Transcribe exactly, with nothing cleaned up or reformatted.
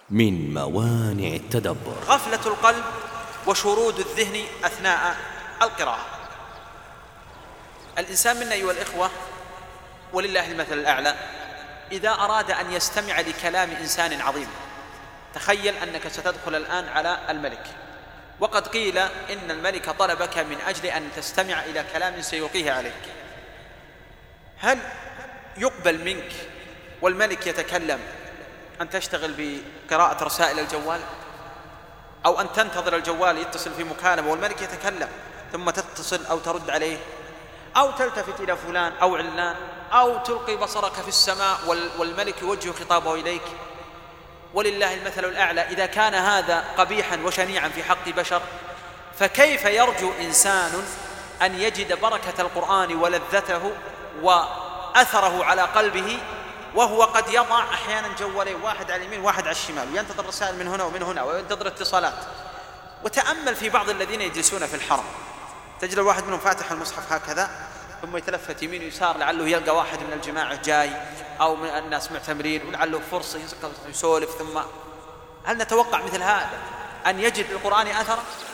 من موانع التدبر غفلة القلب وشرود الذهن أثناء القراءة. الإنسان منا أيها الإخوة ولله المثل الأعلى إذا أراد أن يستمع لكلام إنسان عظيم، تخيل أنك ستدخل الآن على الملك وقد قيل إن الملك طلبك من أجل أن تستمع إلى كلام سيلقيه عليك، هل يقبل منك والملك يتكلم أن تشتغل بقراءة رسائل الجوال، أو أن تنتظر الجوال يتصل في مكالمة والملك يتكلم ثم تتصل أو ترد عليه، أو تلتفت إلى فلان أو علان، أو تلقي بصرك في السماء والملك يوجه خطابه إليك؟ ولله المثل الأعلى إذا كان هذا قبيحا وشنيعا في حق بشر، فكيف يرجو إنسان أن يجد بركة القرآن ولذته وأثره على قلبه وهو قد يضع أحيانا جوالين، واحد على اليمين واحد على الشمال، وينتظر رسائل من هنا ومن هنا وينتظر اتصالات. وتأمل في بعض الذين يجلسون في الحرم، تجد الواحد منهم فاتح المصحف هكذا ثم يتلفت يمين ويسار لعله يلقى واحد من الجماعة جاي أو من الناس معتمرين ولعله فرصة يسولف. ثم هل نتوقع مثل هذا أن يجد القرآن أثرا؟